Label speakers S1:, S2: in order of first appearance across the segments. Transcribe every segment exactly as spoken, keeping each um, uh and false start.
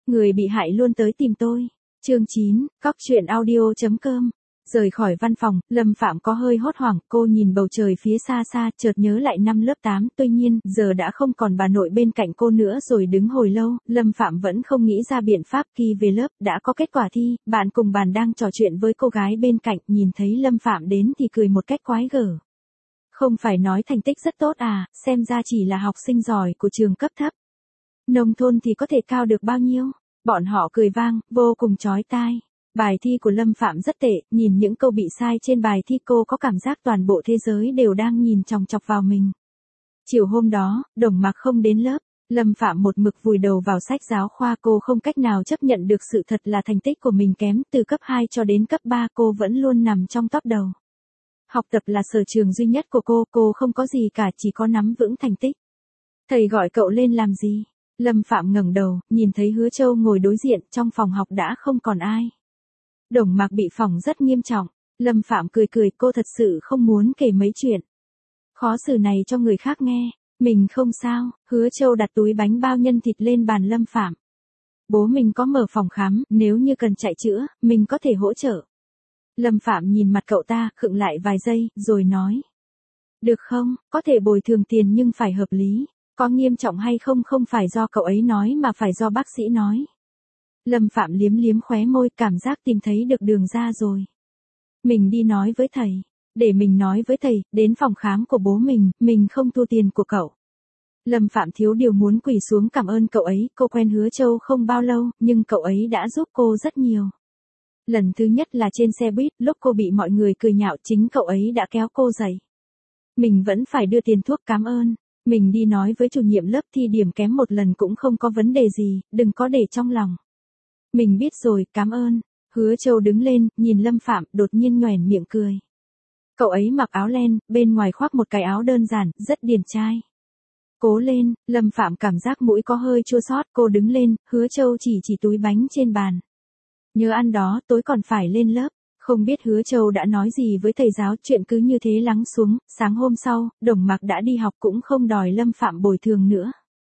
S1: người bị hại luôn tới tìm tôi. Chương chín, cóc truyện audio chấm com. Rời khỏi văn phòng, Lâm Phạm có hơi hốt hoảng, cô nhìn bầu trời phía xa xa, chợt nhớ lại năm lớp tám, tuy nhiên, giờ đã không còn bà nội bên cạnh cô nữa rồi đứng hồi lâu, Lâm Phạm vẫn không nghĩ ra biện pháp. Khi về lớp, đã có kết quả thi, bạn cùng bàn đang trò chuyện với cô gái bên cạnh, nhìn thấy Lâm Phạm đến thì cười một cách quái gở. Không phải nói thành tích rất tốt à, xem ra chỉ là học sinh giỏi của trường cấp thấp. Nông thôn thì có thể cao được bao nhiêu? Bọn họ cười vang, vô cùng chói tai. Bài thi của Lâm Phạm rất tệ, nhìn những câu bị sai trên bài thi cô có cảm giác toàn bộ thế giới đều đang nhìn chòng chọc vào mình. Chiều hôm đó, Đồng Mặc không đến lớp, Lâm Phạm một mực vùi đầu vào sách giáo khoa. Cô không cách nào chấp nhận được sự thật là thành tích của mình kém, từ cấp hai cho đến cấp ba cô vẫn luôn nằm trong top đầu. Học tập là sở trường duy nhất của cô, cô không có gì cả, chỉ có nắm vững thành tích. Thầy gọi cậu lên làm gì? Lâm Phạm ngẩng đầu, nhìn thấy Hứa Châu ngồi đối diện, trong phòng học đã không còn ai. Đồng Mặc bị phỏng rất nghiêm trọng. Lâm Phạm cười cười, cô thật sự không muốn kể mấy chuyện khó xử này cho người khác nghe. Mình không sao. Hứa Châu đặt túi bánh bao nhân thịt lên bàn Lâm Phạm. Bố mình có mở phòng khám, nếu như cần chạy chữa, mình có thể hỗ trợ. Lâm Phạm nhìn mặt cậu ta, khựng lại vài giây, rồi nói. Được không, có thể bồi thường tiền nhưng phải hợp lý. Có nghiêm trọng hay không không phải do cậu ấy nói mà phải do bác sĩ nói. Lâm Phạm liếm liếm khóe môi, cảm giác tìm thấy được đường ra rồi. Mình đi nói với thầy. Để mình nói với thầy, đến phòng khám của bố mình, mình không thu tiền của cậu. Lâm Phạm thiếu điều muốn quỳ xuống cảm ơn cậu ấy, cô quen Hứa Châu không bao lâu, nhưng cậu ấy đã giúp cô rất nhiều. Lần thứ nhất là trên xe buýt, lúc cô bị mọi người cười nhạo, chính cậu ấy đã kéo cô dậy. Mình vẫn phải đưa tiền thuốc cảm ơn. Mình đi nói với chủ nhiệm lớp thi điểm kém một lần cũng không có vấn đề gì, đừng có để trong lòng. Mình biết rồi, cảm ơn. Hứa Châu đứng lên, nhìn Lâm Phạm, đột nhiên nhoẻn miệng cười. Cậu ấy mặc áo len, bên ngoài khoác một cái áo đơn giản, rất điển trai. Cố lên. Lâm Phạm cảm giác mũi có hơi chua xót, cô đứng lên, Hứa Châu chỉ chỉ túi bánh trên bàn. Nhớ ăn đó, tối còn phải lên lớp. Không biết Hứa Châu đã nói gì với thầy giáo, chuyện cứ như thế lắng xuống. Sáng hôm sau, Đồng Mặc đã đi học cũng không đòi Lâm Phạm bồi thường nữa.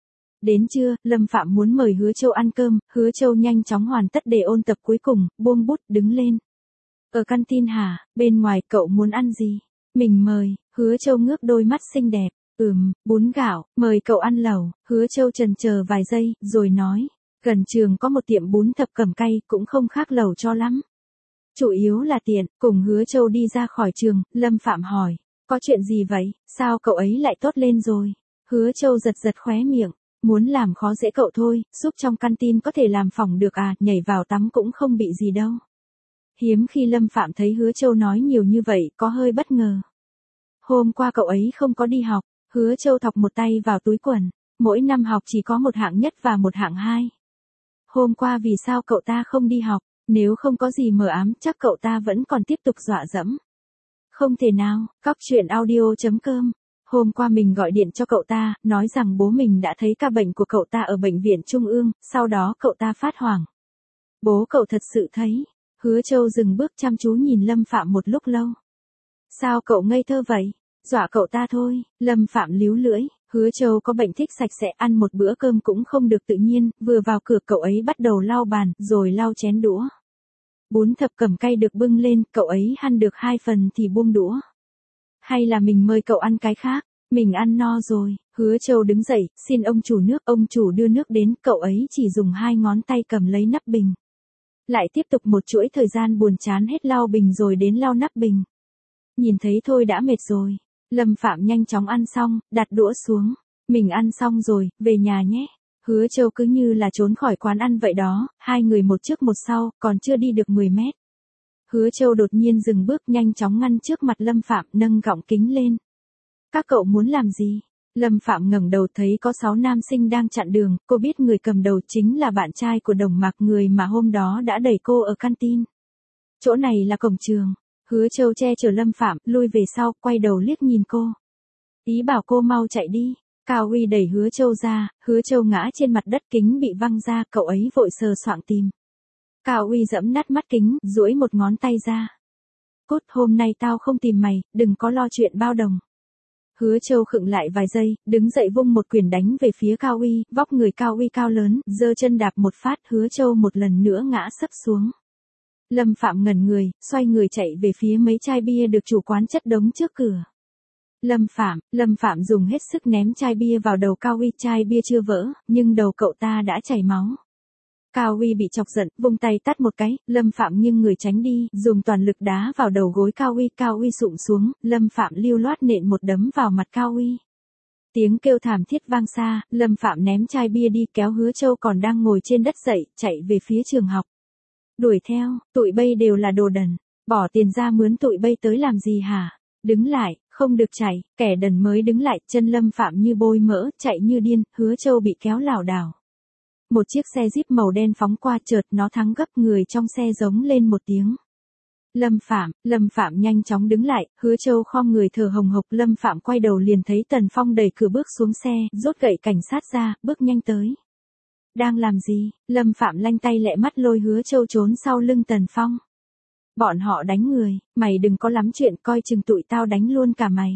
S1: Đến trưa, Lâm Phạm muốn mời Hứa Châu ăn cơm, Hứa Châu nhanh chóng hoàn tất đề ôn tập cuối cùng, buông bút, đứng lên. Ở canteen hả, bên ngoài cậu muốn ăn gì? Mình mời. Hứa Châu ngước đôi mắt xinh đẹp. Ừm, bún gạo, mời cậu ăn lẩu. Hứa Châu chần chờ vài giây, rồi nói. Gần trường có một tiệm bún thập cẩm cay, cũng không khác lẩu cho lắm. Chủ yếu là tiện. Cùng Hứa Châu đi ra khỏi trường, Lâm Phạm hỏi. Có chuyện gì vậy, sao cậu ấy lại tốt lên rồi? Hứa Châu giật giật khóe miệng. Muốn làm khó dễ cậu thôi, giúp trong canteen có thể làm phỏng được à, nhảy vào tắm cũng không bị gì đâu. Hiếm khi Lâm Phạm thấy Hứa Châu nói nhiều như vậy, có hơi bất ngờ. Hôm qua cậu ấy không có đi học. Hứa Châu thọc một tay vào túi quần. Mỗi năm học chỉ có một hạng nhất và một hạng hai. Hôm qua vì sao cậu ta không đi học? Nếu không có gì mờ ám, chắc cậu ta vẫn còn tiếp tục dọa dẫm. Không thể nào. Cóc truyện audio chấm com. Hôm qua mình gọi điện cho cậu ta, nói rằng bố mình đã thấy ca bệnh của cậu ta ở bệnh viện Trung ương, sau đó cậu ta phát hoảng. Bố cậu thật sự thấy. Hứa Châu dừng bước chăm chú nhìn Lâm Phạm một lúc lâu. Sao cậu ngây thơ vậy? Dọa cậu ta thôi. Lâm Phạm líu lưỡi. Hứa Châu có bệnh thích sạch sẽ, ăn một bữa cơm cũng không được tự nhiên, vừa vào cửa cậu ấy bắt đầu lau bàn, rồi lau chén đũa. Bún thập cẩm cay được bưng lên, cậu ấy ăn được hai phần thì buông đũa. Hay là mình mời cậu ăn cái khác? Mình ăn no rồi. Hứa Châu đứng dậy, xin ông chủ nước, ông chủ đưa nước đến, cậu ấy chỉ dùng hai ngón tay cầm lấy nắp bình. Lại tiếp tục một chuỗi thời gian buồn chán hết lau bình rồi đến lau nắp bình. Nhìn thấy thôi đã mệt rồi. Lâm Phạm nhanh chóng ăn xong, đặt đũa xuống. Mình ăn xong rồi, về nhà nhé. Hứa Châu cứ như là trốn khỏi quán ăn vậy đó, hai người một trước một sau, còn chưa đi được mười mét. Hứa Châu đột nhiên dừng bước, nhanh chóng ngăn trước mặt Lâm Phạm, nâng gọng kính lên. Các cậu muốn làm gì? Lâm Phạm ngẩng đầu thấy có sáu nam sinh đang chặn đường, cô biết người cầm đầu chính là bạn trai của Đồng Mặc, người mà hôm đó đã đẩy cô ở canteen. Chỗ này là cổng trường. Hứa Châu che chở Lâm Phạm, lui về sau, quay đầu liếc nhìn cô. Ý bảo cô mau chạy đi. Cao Uy đẩy Hứa Châu ra, Hứa Châu ngã trên mặt đất, kính bị văng ra, cậu ấy vội sờ soạng tìm. Cao Uy giẫm nát mắt kính, duỗi một ngón tay ra. Cút, hôm nay tao không tìm mày, đừng có lo chuyện bao đồng. Hứa Châu khựng lại vài giây, đứng dậy vung một quyền đánh về phía Cao Uy, vóc người Cao Uy cao lớn, giơ chân đạp một phát, Hứa Châu một lần nữa ngã sấp xuống. Lâm Phạm ngẩn người, xoay người chạy về phía mấy chai bia được chủ quán chất đống trước cửa. Lâm Phạm, Lâm Phạm dùng hết sức ném chai bia vào đầu Cao Uy, chai bia chưa vỡ, nhưng đầu cậu ta đã chảy máu. Cao Uy bị chọc giận, vung tay tát một cái, Lâm Phạm nghiêng người tránh đi, dùng toàn lực đá vào đầu gối Cao Uy, Cao Uy sụm xuống, Lâm Phạm lưu loát nện một đấm vào mặt Cao Uy. Tiếng kêu thảm thiết vang xa, Lâm Phạm ném chai bia đi, kéo Hứa Châu còn đang ngồi trên đất dậy, chạy về phía trường học. Đuổi theo, tụi bay đều là đồ đần, bỏ tiền ra mướn tụi bay tới làm gì hả? Đứng lại, không được chạy, kẻ đần mới đứng lại, chân Lâm Phạm như bôi mỡ, chạy như điên, Hứa Châu bị kéo lảo đảo. Một chiếc xe Jeep màu đen phóng qua, chợt nó thắng gấp, người trong xe giống lên một tiếng. Lâm Phạm, Lâm Phạm nhanh chóng đứng lại, Hứa Châu khom người thở hồng hộc, Lâm Phạm quay đầu liền thấy Tần Phong đẩy cửa bước xuống xe, rút gậy cảnh sát ra, bước nhanh tới. Đang làm gì? Lâm Phạm lanh tay lẹ mắt lôi Hứa Châu trốn sau lưng Tần Phong. Bọn họ đánh người, mày đừng có lắm chuyện, coi chừng tụi tao đánh luôn cả mày.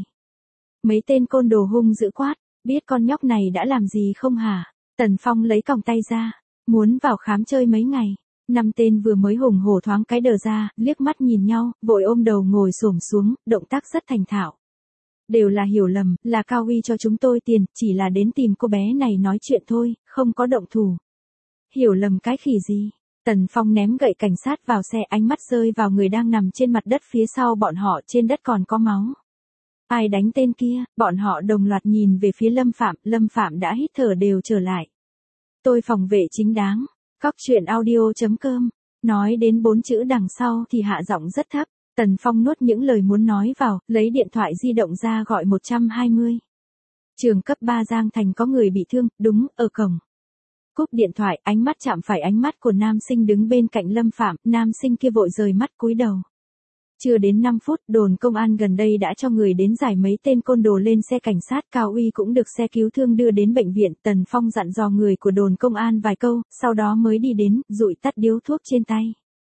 S1: Mấy tên côn đồ hung dữ quát, biết con nhóc này đã làm gì không hả? Tần Phong lấy còng tay ra, muốn vào khám chơi mấy ngày. Năm tên vừa mới hùng hổ thoáng cái đờ ra, liếc mắt nhìn nhau, vội ôm đầu ngồi xổm xuống, động tác rất thành thạo. Đều là hiểu lầm, là Cao Uy cho chúng tôi tiền, chỉ là đến tìm cô bé này nói chuyện thôi, không có động thủ. Hiểu lầm cái khỉ gì? Tần Phong ném gậy cảnh sát vào xe, ánh mắt rơi vào người đang nằm trên mặt đất phía sau bọn họ, trên đất còn có máu. Ai đánh tên kia? Bọn họ đồng loạt nhìn về phía Lâm Phạm, Lâm Phạm đã hít thở đều trở lại. Tôi phòng vệ chính đáng. Cóc truyện audio chấm com. Nói đến bốn chữ đằng sau thì hạ giọng rất thấp. Tần Phong nuốt những lời muốn nói vào, lấy điện thoại di động ra gọi một hai không. Trường cấp ba Giang Thành có người bị thương, đúng, ở cổng. Cúp điện thoại, ánh mắt chạm phải ánh mắt của nam sinh đứng bên cạnh Lâm Phạm, nam sinh kia vội rời mắt cúi đầu. Chưa đến năm phút, đồn công an gần đây đã cho người đến giải mấy tên côn đồ lên xe cảnh sát, Cao Uy cũng được xe cứu thương đưa đến bệnh viện, Tần Phong dặn dò người của đồn công an vài câu, sau đó mới đi đến, dụi tắt điếu thuốc trên tay.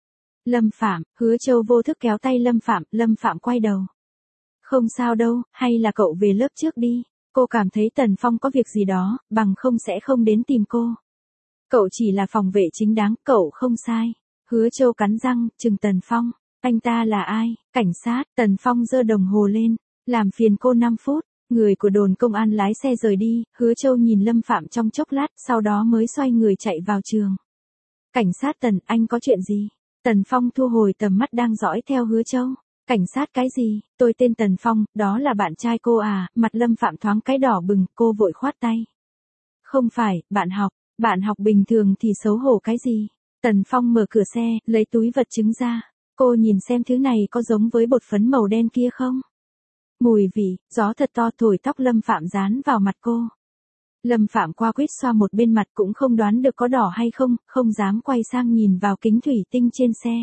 S1: Lâm Phạm, Hứa Châu vô thức kéo tay Lâm Phạm, Lâm Phạm quay đầu. Không sao đâu, hay là cậu về lớp trước đi, cô cảm thấy Tần Phong có việc gì đó, bằng không sẽ không đến tìm cô. Cậu chỉ là phòng vệ chính đáng, cậu không sai. Hứa Châu cắn răng, trừng Tần Phong. Anh ta là ai? Cảnh sát. Tần Phong giơ đồng hồ lên. Làm phiền cô năm phút. Người của đồn công an lái xe rời đi, Hứa Châu nhìn Lâm Phạm trong chốc lát, sau đó mới xoay người chạy vào trường. Cảnh sát Tần, anh có chuyện gì? Tần Phong thu hồi tầm mắt đang dõi theo Hứa Châu. Cảnh sát cái gì? Tôi tên Tần Phong, đó là bạn trai cô à? Mặt Lâm Phạm thoáng cái đỏ bừng, cô vội khoát tay. Không phải, bạn học. Bạn học bình thường thì xấu hổ cái gì? Tần Phong mở cửa xe, lấy túi vật chứng ra. Cô nhìn xem thứ này có giống với bột phấn màu đen kia không? Mùi vị, gió thật to thổi tóc Lâm Phạm dán vào mặt cô. Lâm Phạm qua quýt xoa một bên mặt cũng không đoán được có đỏ hay không, không dám quay sang nhìn vào kính thủy tinh trên xe.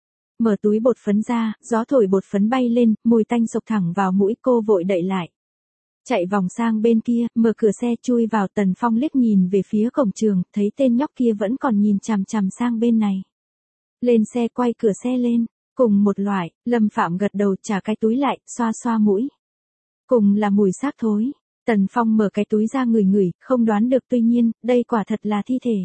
S1: Mở túi bột phấn ra, gió thổi bột phấn bay lên, mùi tanh sộc thẳng vào mũi, cô vội đậy lại. Chạy vòng sang bên kia, mở cửa xe chui vào. Tần Phong liếc nhìn về phía cổng trường, thấy tên nhóc kia vẫn còn nhìn chằm chằm sang bên này. Lên xe, quay cửa xe lên, cùng một loại, Lâm Phạm gật đầu trả cái túi lại, xoa xoa mũi. Cùng là mùi xác thối. Tần Phong mở cái túi ra ngửi ngửi, không đoán được, tuy nhiên, đây quả thật là thi thể.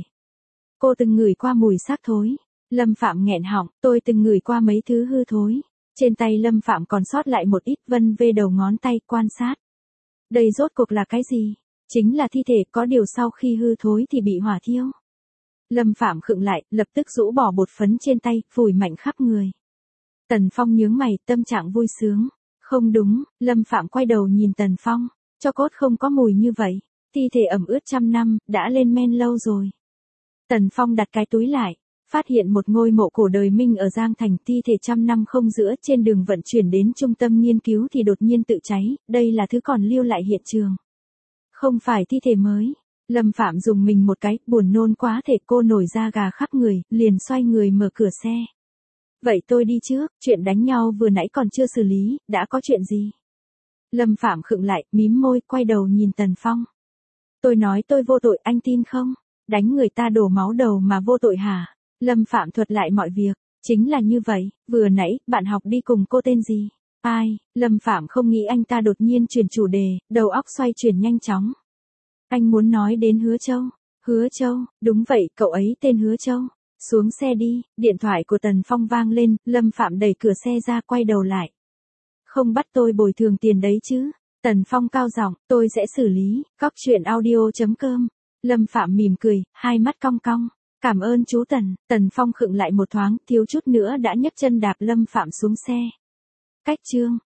S1: Cô từng ngửi qua mùi xác thối. Lâm Phạm nghẹn họng, tôi từng ngửi qua mấy thứ hư thối. Trên tay Lâm Phạm còn sót lại một ít, vân vê đầu ngón tay, quan sát. Đây rốt cuộc là cái gì? Chính là thi thể, có điều sau khi hư thối thì bị hỏa thiêu. Lâm Phạm khựng lại, lập tức rũ bỏ bột phấn trên tay, phủi mạnh khắp người. Tần Phong nhướng mày, tâm trạng vui sướng. Không đúng, Lâm Phạm quay đầu nhìn Tần Phong. Cho cốt không có mùi như vậy. Thi thể ẩm ướt trăm năm, đã lên men lâu rồi. Tần Phong đặt cái túi lại. Phát hiện một ngôi mộ cổ đời Minh ở Giang Thành, thi thể trăm năm không giữa, trên đường vận chuyển đến trung tâm nghiên cứu thì đột nhiên tự cháy, đây là thứ còn lưu lại hiện trường. Không phải thi thể mới. Lâm Phạm dùng mình một cái, buồn nôn quá thể, cô nổi da gà khắp người, liền xoay người mở cửa xe. Vậy tôi đi trước, chuyện đánh nhau vừa nãy còn chưa xử lý, đã có chuyện gì? Lâm Phạm khựng lại, mím môi, quay đầu nhìn Tần Phong. Tôi nói tôi vô tội, anh tin không? Đánh người ta đổ máu đầu mà vô tội hả? Lâm Phạm thuật lại mọi việc, chính là như vậy, vừa nãy, bạn học đi cùng cô tên gì? Ai, Lâm Phạm không nghĩ anh ta đột nhiên chuyển chủ đề, đầu óc xoay chuyển nhanh chóng. Anh muốn nói đến Hứa Châu. Hứa Châu, đúng vậy, cậu ấy tên Hứa Châu. Xuống xe đi, điện thoại của Tần Phong vang lên, Lâm Phạm đẩy cửa xe ra quay đầu lại. Không bắt tôi bồi thường tiền đấy chứ. Tần Phong cao giọng, tôi sẽ xử lý, cóc truyện audio chấm com. Lâm Phạm mỉm cười, hai mắt cong cong. Cảm ơn chú Tần. Tần Phong khựng lại một thoáng, thiếu chút nữa đã nhấc chân đạp Lâm Phạm xuống xe. Cách chương